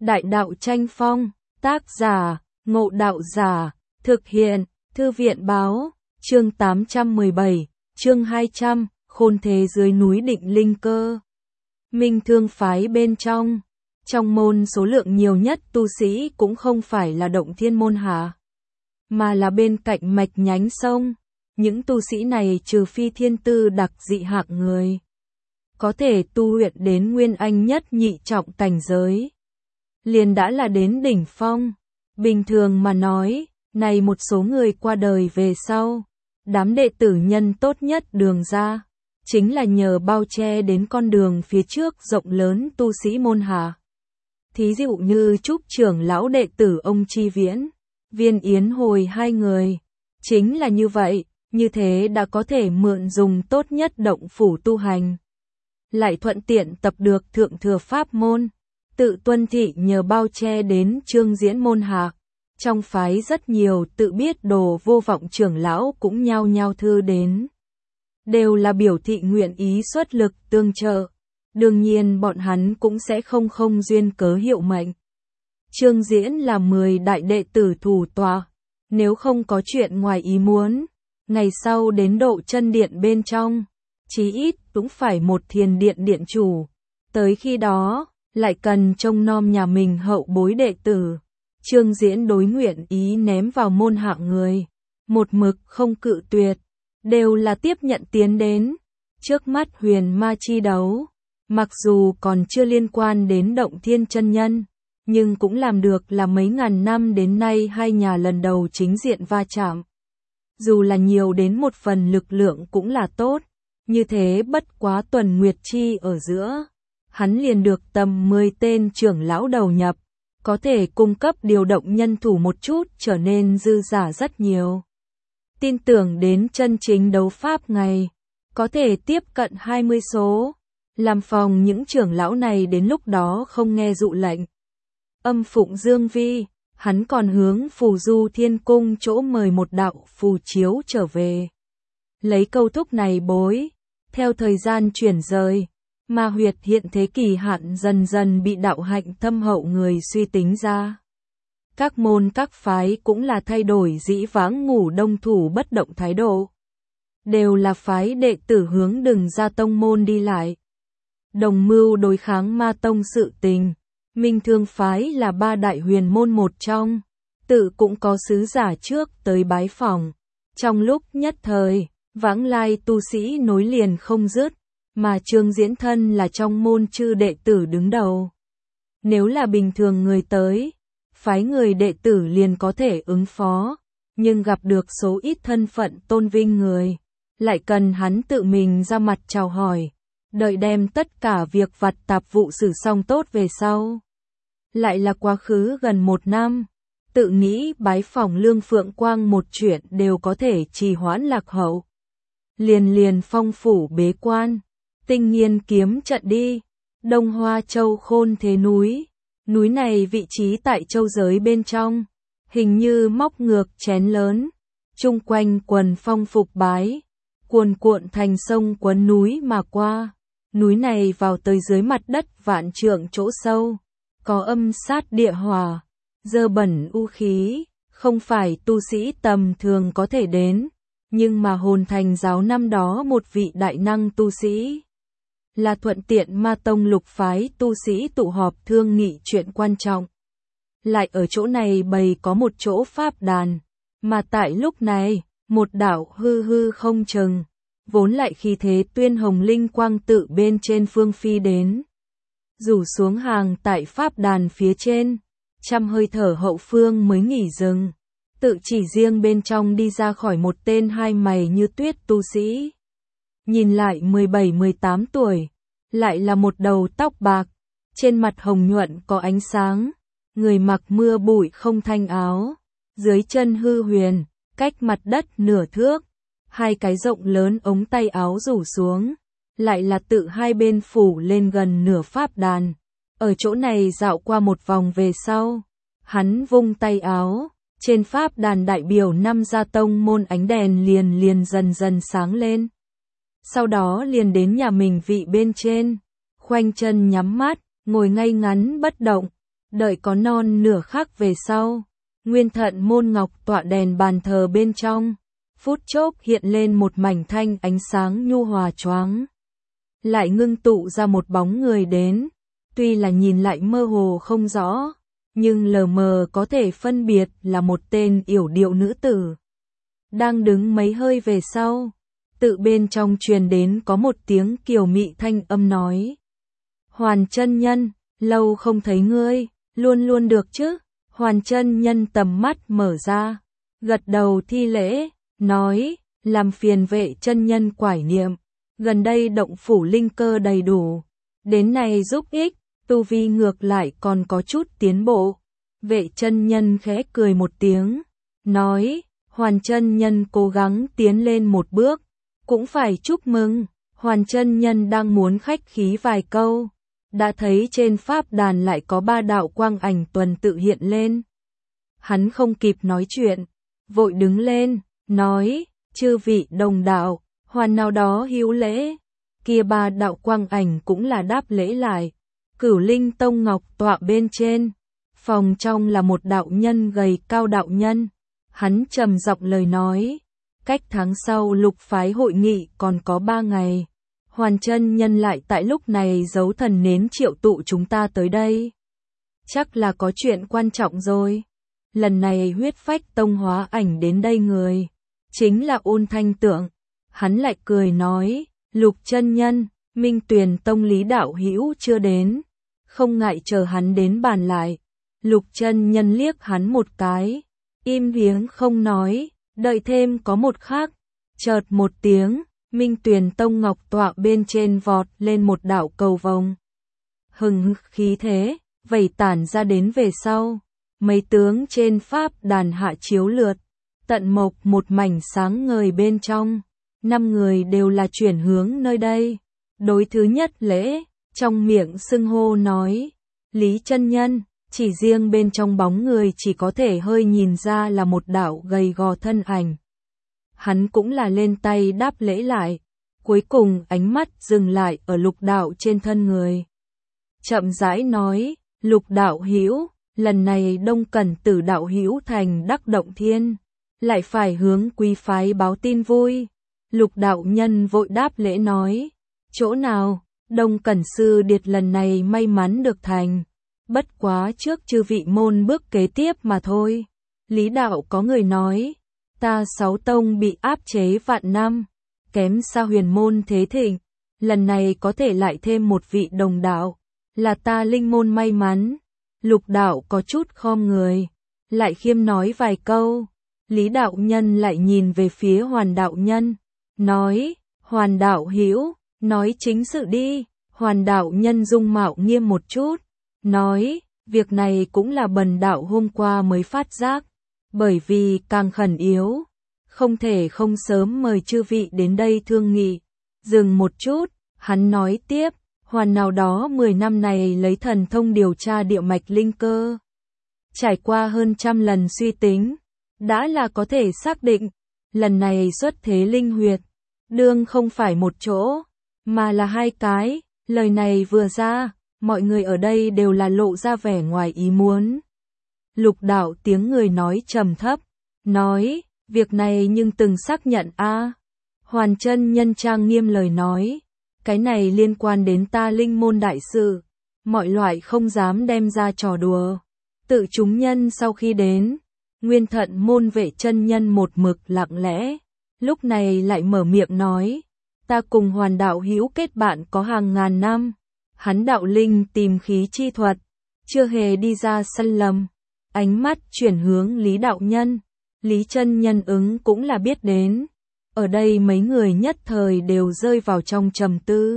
Đại đạo tranh phong, tác giả, Ngộ Đạo Giả, thực hiện, Thư viện báo, chương 817, chương 200, khôn thế dưới núi Định Linh Cơ. Minh Thương phái bên trong môn số lượng nhiều nhất tu sĩ cũng không phải là Động Thiên môn hạ, mà là bên cạnh mạch nhánh sông. Những tu sĩ này trừ phi thiên tư đặc dị hạng người, có thể tu luyện đến nguyên anh nhất nhị trọng cảnh giới, liền đã là đến đỉnh phong. Bình thường mà nói, này một số người qua đời về sau, đám đệ tử nhân tốt nhất đường ra, chính là nhờ bao che đến con đường phía trước rộng lớn tu sĩ môn hạ. Thí dụ như Trúc trưởng lão đệ tử ông Chi Viễn, Viên Yến Hồi hai người, chính là như vậy, như thế đã có thể mượn dùng tốt nhất động phủ tu hành, lại thuận tiện tập được thượng thừa pháp môn. Tự Tuân Thị nhờ bao che đến Trương Diễn môn hạ, trong phái rất nhiều tự biết đồ vô vọng trưởng lão cũng nhao nhao thư đến, đều là biểu thị nguyện ý xuất lực tương trợ. Đương nhiên bọn hắn cũng sẽ không duyên cớ hiệu mệnh. Trương Diễn là 10 đại đệ tử thủ tọa, nếu không có chuyện ngoài ý muốn, ngày sau đến độ chân điện bên trong, chí ít cũng phải một thiền điện điện chủ. Tới khi đó, lại cần trông nom nhà mình hậu bối đệ tử. Trương Diễn đối nguyện ý ném vào môn hạ người, một mực không cự tuyệt, đều là tiếp nhận tiến đến. Trước mắt huyền ma chi đấu, mặc dù còn chưa liên quan đến Động Thiên chân nhân, nhưng cũng làm được là mấy ngàn năm đến nay hai nhà lần đầu chính diện va chạm. Dù là nhiều đến một phần lực lượng cũng là tốt, như thế bất quá tuần nguyệt chi ở giữa, hắn liền được tầm 10 tên trưởng lão đầu nhập, có thể cung cấp điều động nhân thủ một chút trở nên dư giả rất nhiều. Tin tưởng đến chân chính đấu pháp ngày, có thể tiếp cận 20 số, làm phòng những trưởng lão này đến lúc đó không nghe dụ lệnh. Âm Phụng Dương Vi, hắn còn hướng Phù Du Thiên Cung chỗ mời một đạo phù chiếu trở về. Lấy câu thúc này bối, theo thời gian chuyển rời, ma huyệt hiện thế kỳ hạn dần dần bị đạo hạnh thâm hậu người suy tính ra. Các môn các phái cũng là thay đổi dĩ vãng ngủ đông thủ bất động thái độ. Đều là phái đệ tử hướng đừng ra tông môn đi lại. Đồng mưu đối kháng ma tông sự tình, Minh Thương phái là 3 đại huyền môn một trong, tự cũng có sứ giả trước tới bái phỏng. Trong lúc nhất thời, vãng lai tu sĩ nối liền không dứt, mà Trương Diễn thân là trong môn chư đệ tử đứng đầu. Nếu là bình thường người tới, phái người đệ tử liền có thể ứng phó, nhưng gặp được số ít thân phận tôn vinh người, lại cần hắn tự mình ra mặt chào hỏi, đợi đem tất cả việc vặt tạp vụ xử xong tốt về sau. Lại là quá khứ gần 1 năm, tự nghĩ bái phỏng Lương Phượng Quang một chuyện đều có thể trì hoãn lạc hậu. Liền phong phủ bế quan, tinh nghiên kiếm trận đi. Đông Hoa Châu khôn thế núi, núi này vị trí tại châu giới bên trong, hình như móc ngược chén lớn, chung quanh quần phong phục bái, cuồn cuộn thành sông quấn núi mà qua. Núi này vào tới dưới mặt đất vạn trượng chỗ sâu, có âm sát địa hỏa, dơ bẩn u khí, không phải tu sĩ tầm thường có thể đến, nhưng mà Hồn Thành giáo năm đó một vị đại năng tu sĩ, là thuận tiện ma tông lục phái tu sĩ tụ họp thương nghị chuyện quan trọng. Lại ở chỗ này bày có một chỗ pháp đàn, mà tại lúc này, một đạo hư không chừng, vốn lại khí thế tuyên hồng linh quang tự bên trên phương phi đến. Rủ xuống hàng tại pháp đàn phía trên, trăm hơi thở hậu phương mới nghỉ dừng, tự chỉ riêng bên trong đi ra khỏi một tên hai mày như tuyết tu sĩ. Nhìn lại 17-18 tuổi, lại là một đầu tóc bạc, trên mặt hồng nhuận có ánh sáng, người mặc mưa bụi không thanh áo, dưới chân hư huyền, cách mặt đất nửa thước, hai cái rộng lớn ống tay áo rủ xuống, lại là tự hai bên phủ lên gần nửa pháp đàn. Ở chỗ này dạo qua một vòng về sau, hắn vung tay áo, trên pháp đàn đại biểu 5 gia tông môn ánh đèn liền dần sáng lên. Sau đó liền đến nhà mình vị bên trên, khoanh chân nhắm mắt, ngồi ngay ngắn bất động, Đợi có non nửa khắc về sau, Nguyên Thận môn ngọc tọa đèn bàn thờ bên trong, phút chốc hiện lên một mảnh thanh ánh sáng nhu hòa choáng. Lại ngưng tụ ra một bóng người đến, tuy là nhìn lại mơ hồ không rõ, nhưng lờ mờ có thể phân biệt là một tên yểu điệu nữ tử. Đang đứng mấy hơi về sau, tự bên trong truyền đến có một tiếng kiều mị thanh âm nói. Hoàn chân nhân, lâu không thấy ngươi, luôn luôn được chứ? Hoàn chân nhân tầm mắt mở ra, gật đầu thi lễ, nói, làm phiền Vệ chân nhân quải niệm, gần đây động phủ linh cơ đầy đủ, đến này giúp ích, tu vi ngược lại còn có chút tiến bộ. Vệ chân nhân khẽ cười một tiếng, nói, Hoàn chân nhân cố gắng tiến lên một bước, cũng phải chúc mừng. Hoàn chân nhân đang muốn khách khí vài câu, đã thấy trên pháp đàn lại có 3 đạo quang ảnh tuần tự hiện lên. Hắn không kịp nói chuyện, vội đứng lên, nói, chư vị đồng đạo, Hoàn nào đó hữu lễ. Kia 3 đạo quang ảnh cũng là đáp lễ lại. Cửu Linh Tông ngọc tọa bên trên, phòng trong là một đạo nhân gầy cao đạo nhân. Hắn trầm giọng lời nói, cách tháng sau lục phái hội nghị còn có 3 ngày. Hoàn chân nhân lại tại lúc này giấu thần nến triệu tụ chúng ta tới đây. Chắc là có chuyện quan trọng rồi. Lần này huyết phách tông hóa ảnh đến đây người, chính là Ôn Thanh Tượng. Hắn lại cười nói, Lục chân nhân, Minh Tuyền Tông Lý đạo hữu chưa đến, không ngại chờ hắn đến bàn lại. Lục chân nhân liếc hắn một cái, im tiếng không nói, đợi thêm có một khắc, chợt một tiếng, Minh Tuyền Tông ngọc tọa bên trên vọt lên một đạo cầu vồng. Hừng khí thế, vẩy tản ra đến về sau, mấy tướng trên pháp đàn hạ chiếu lượt, tận mộc một mảnh sáng ngời bên trong, 5 người đều là chuyển hướng nơi đây. Đối thứ nhất lễ, trong miệng xưng hô nói, Lý chân nhân, chỉ riêng bên trong bóng người chỉ có thể hơi nhìn ra là một đạo gầy gò thân ảnh. Hắn cũng là lên tay đáp lễ lại, cuối cùng ánh mắt dừng lại ở Lục đạo trên thân người. Chậm rãi nói, Lục đạo hữu, lần này Đông Cẩn Tử đạo hữu thành đắc động thiên, lại phải hướng quý phái báo tin vui. Lục đạo nhân vội đáp lễ nói, chỗ nào, Đông Cẩn sư điệt lần này may mắn được thành, bất quá trước chư vị môn bước kế tiếp mà thôi. Lý đạo có người nói, ta 6 tông bị áp chế vạn năm, kém xa huyền môn thế thịnh, lần này có thể lại thêm một vị đồng đạo, là ta linh môn may mắn. Lục đạo có chút khom người, lại khiêm nói vài câu. Lý đạo nhân lại nhìn về phía Hoàn đạo nhân, nói, Hoàn đạo hữu, nói chính sự đi. Hoàn đạo nhân dung mạo nghiêm một chút, nói, việc này cũng là bần đạo hôm qua mới phát giác, bởi vì càng khẩn yếu, không thể không sớm mời chư vị đến đây thương nghị. Dừng một chút, hắn nói tiếp, Hoàn nào đó 10 năm này lấy thần thông điều tra địa mạch linh cơ, trải qua hơn 100 lần suy tính, đã là có thể xác định, lần này xuất thế linh huyệt, đương không phải một chỗ, mà là 2 cái. Lời này vừa ra, mọi người ở đây đều là lộ ra vẻ ngoài ý muốn. Lục đạo tiếng người nói trầm thấp, nói, việc này nhưng từng xác nhận a. Hoàn chân nhân trang nghiêm lời nói, cái này liên quan đến ta linh môn đại sự, mọi loại không dám đem ra trò đùa. Tự chúng nhân sau khi đến, Nguyên Thận môn Vệ chân nhân một mực lặng lẽ, lúc này lại mở miệng nói, ta cùng Hoàn đạo hữu kết bạn có hàng ngàn năm, hắn đạo linh tìm khí chi thuật, chưa hề đi ra săn lầm. Ánh mắt chuyển hướng Lý đạo nhân, Lý chân nhân ứng cũng là biết đến. Ở đây mấy người nhất thời đều rơi vào trong trầm tư.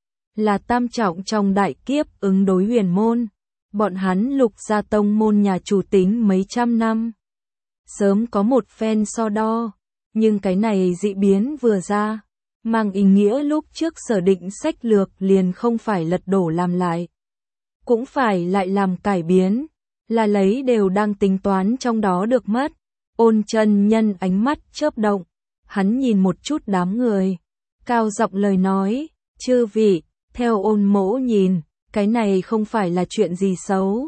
Là tam trọng trong đại kiếp ứng đối huyền môn, bọn hắn Lục gia tông môn nhà chủ tính mấy trăm năm, sớm có một phen so đo, nhưng cái này dị biến vừa ra, mang ý nghĩa lúc trước sở định sách lược liền không phải lật đổ làm lại, cũng phải lại làm cải biến, là lấy đều đang tính toán trong đó được mất. Ôn chân nhân ánh mắt chớp động, hắn nhìn một chút đám người, cao giọng lời nói, chư vị, theo Ôn mỗ nhìn, cái này không phải là chuyện gì xấu.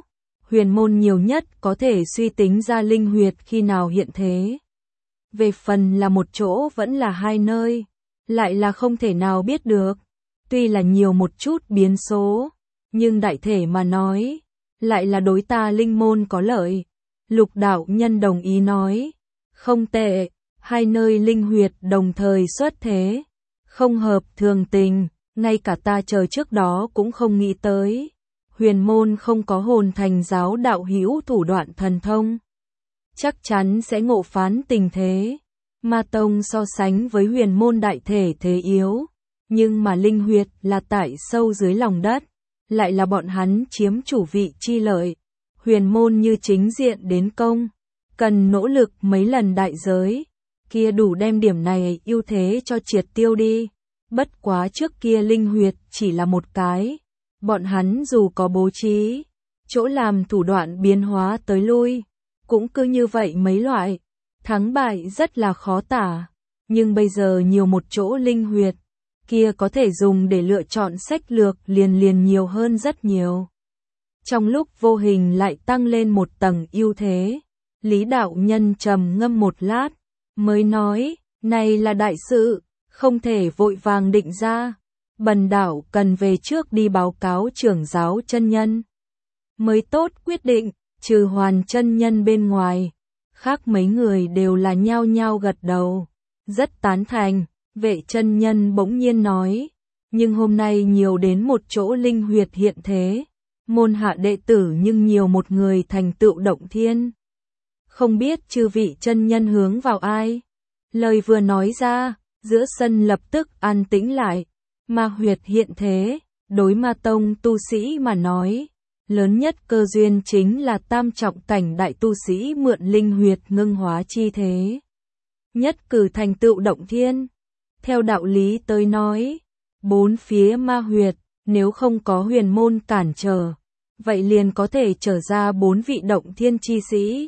huyền môn nhiều nhất có thể suy tính ra linh huyệt khi nào hiện thế. Về phần là một chỗ vẫn là hai nơi, lại là không thể nào biết được. Tuy là nhiều một chút biến số, nhưng đại thể mà nói, lại là đối ta linh môn có lợi. Lục đạo nhân đồng ý nói, không tệ, hai nơi linh huyệt đồng thời xuất thế, không hợp thường tình, ngay cả ta chờ trước đó cũng không nghĩ tới. Huyền môn không có hồn thành giáo đạo hữu thủ đoạn thần thông, chắc chắn sẽ ngộ phán tình thế. Ma tông so sánh với huyền môn đại thể thế yếu, nhưng mà linh huyệt là tại sâu dưới lòng đất, lại là bọn hắn chiếm chủ vị chi lợi. Huyền môn như chính diện đến công, cần nỗ lực mấy lần đại giới, kia đủ đem điểm này ưu thế cho triệt tiêu đi. Bất quá trước kia linh huyệt chỉ là một cái, bọn hắn dù có bố trí, chỗ làm thủ đoạn biến hóa tới lui, cũng cứ như vậy mấy loại, thắng bại rất là khó tả, nhưng bây giờ nhiều một chỗ linh huyệt, kia có thể dùng để lựa chọn sách lược liền nhiều hơn rất nhiều. Trong lúc vô hình lại tăng lên một tầng ưu thế, Lý đạo nhân trầm ngâm một lát, mới nói, này là đại sự, không thể vội vàng định ra, bần đạo cần về trước đi báo cáo trưởng giáo chân nhân. Mới tốt quyết định, trừ Hoàn chân nhân bên ngoài, khác mấy người đều là nhao nhao gật đầu, rất tán thành. Vệ chân nhân bỗng nhiên nói, nhưng hôm nay nhiều đến một chỗ linh huyệt hiện thế, môn hạ đệ tử nhưng nhiều một người thành tựu động thiên. Không biết chư vị chân nhân hướng vào ai? Lời vừa nói ra, giữa sân lập tức an tĩnh lại. Ma huyệt hiện thế, đối ma tông tu sĩ mà nói, lớn nhất cơ duyên chính là tam trọng cảnh đại tu sĩ mượn linh huyệt ngưng hóa chi thế, nhất cử thành tựu động thiên. Theo đạo lý tới nói, bốn phía ma huyệt, nếu không có huyền môn cản trở, vậy liền có thể trở ra 4 vị động thiên chi sĩ.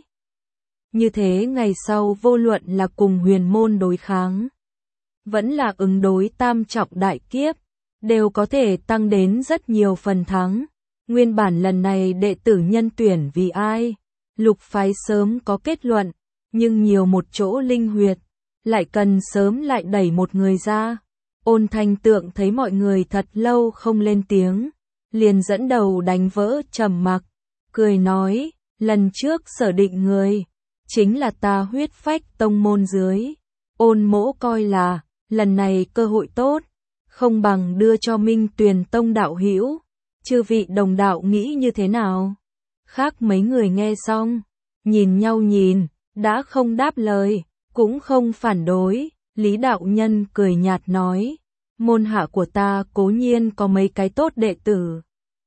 Như thế ngày sau vô luận là cùng huyền môn đối kháng, vẫn là ứng đối tam trọng đại kiếp, đều có thể tăng đến rất nhiều phần thắng. Nguyên bản lần này đệ tử nhân tuyển vì ai, lục phái sớm có kết luận, nhưng nhiều một chỗ linh huyệt, lại cần sớm lại đẩy một người ra. Ôn Thanh Tượng thấy mọi người thật lâu không lên tiếng, liền dẫn đầu đánh vỡ trầm mặc, cười nói, lần trước sở định người, chính là ta Huyết Phách tông môn dưới. Ôn Mỗ coi là, lần này cơ hội tốt, không bằng đưa cho Minh Tuyền tông đạo hữu. Chư vị đồng đạo nghĩ như thế nào? Khác mấy người nghe xong, nhìn nhau nhìn, đã không đáp lời, cũng không phản đối. Lý đạo nhân cười nhạt nói, môn hạ của ta cố nhiên có mấy cái tốt đệ tử.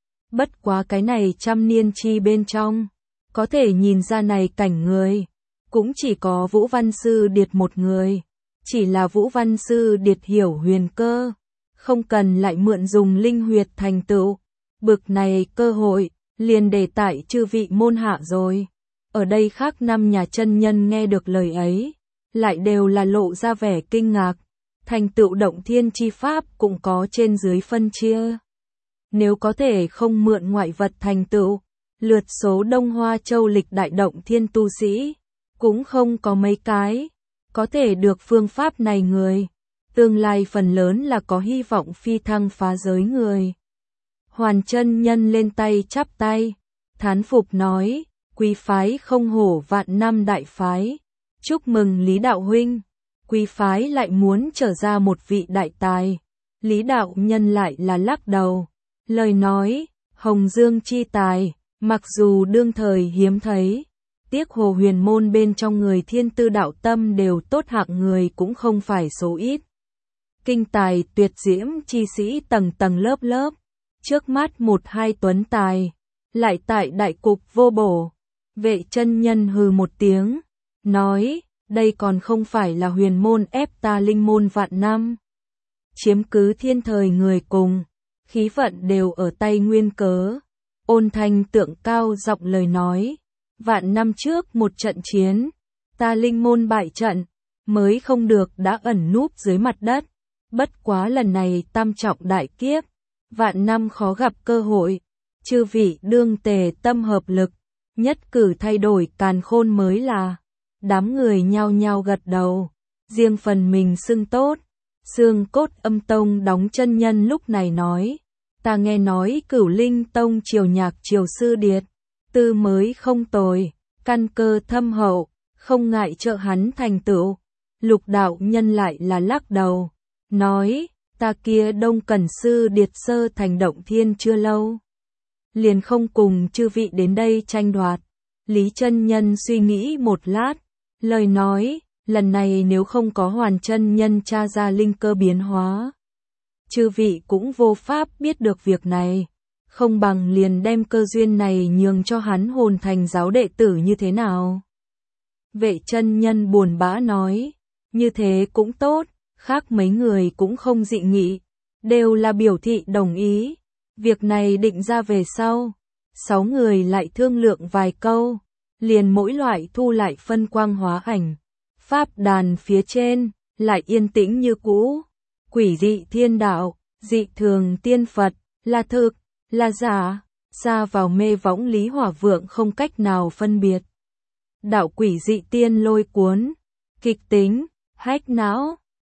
Bất quá cái này trăm niên chi bên trong, có thể nhìn ra này cảnh người, cũng chỉ có Vũ Văn Sư Điệt một người. Chỉ là Vũ Văn Sư Điệt hiểu huyền cơ, không cần lại mượn dùng linh huyệt thành tựu. Bực này cơ hội, liền để tại chư vị môn hạ rồi. Ở đây khác 5 nhà chân nhân nghe được lời ấy, lại đều là lộ ra vẻ kinh ngạc. Thành tựu động thiên chi pháp cũng có trên dưới phân chia. Nếu có thể không mượn ngoại vật thành tựu, lượt số Đông Hoa Châu lịch đại động thiên tu sĩ, cũng không có mấy cái. Có thể được phương pháp này người, tương lai phần lớn là có hy vọng phi thăng phá giới người. Hoàn chân nhân lên tay chắp tay, thán phục nói, quý phái không hổ vạn năm đại phái, chúc mừng Lý đạo huynh, quý phái lại muốn trở ra một vị đại tài. Lý đạo nhân lại là lắc đầu, lời nói, Hồng Dương chi tài, mặc dù đương thời hiếm thấy, tiếc hồ huyền môn bên trong người thiên tư đạo tâm đều tốt hạng người cũng không phải số ít. Kinh tài tuyệt diễm chi sĩ tầng tầng lớp lớp, trước mắt 1-2 tuấn tài, lại tại đại cục vô bổ. Vệ chân nhân hừ một tiếng, nói, đây còn không phải là huyền môn ép ta linh môn vạn năm. Chiếm cứ thiên thời người cùng, khí vận đều ở tay nguyên cớ. Ôn Thanh Tượng cao giọng lời nói, vạn năm trước một trận chiến, ta linh môn bại trận, mới không được đã ẩn núp dưới mặt đất. Bất quá lần này tam trọng đại kiếp, vạn năm khó gặp cơ hội, chư vị đương tề tâm hợp lực, nhất cử thay đổi càn khôn mới là. Đám người nhao nhao gật đầu, riêng phần mình xưng tốt. Xương Cốt Âm Tông đóng chân nhân lúc này nói, ta nghe nói Cửu Linh Tông triều nhạc triều sư Điệt Tư mới không tồi, căn cơ thâm hậu, không ngại trợ hắn thành tựu. Lục đạo nhân lại là lắc đầu, nói, ta kia Đông Cẩn sư Điệt Sơ thành động thiên chưa lâu, liền không cùng chư vị đến đây tranh đoạt. Lý chân nhân suy nghĩ một lát, lời nói, lần này nếu không có Hoàn chân nhân tra ra linh cơ biến hóa, chư vị cũng vô pháp biết được việc này, không bằng liền đem cơ duyên này nhường cho hắn hồn thành giáo đệ tử như thế nào. Vệ chân nhân buồn bã nói, như thế cũng tốt, khác mấy người cũng không dị nghị, đều là biểu thị đồng ý. Việc này định ra về sau, 6 người lại thương lượng vài câu, liền mỗi loại thu lại phân quang hóa ảnh. Pháp đàn phía trên, lại yên tĩnh như cũ, quỷ dị thiên đạo, dị thường tiên Phật, là thực, là giả, xa vào mê võng Lý Hỏa Vượng không cách nào phân biệt. Đạo quỷ dị tiên lôi cuốn, kịch tính, hách não,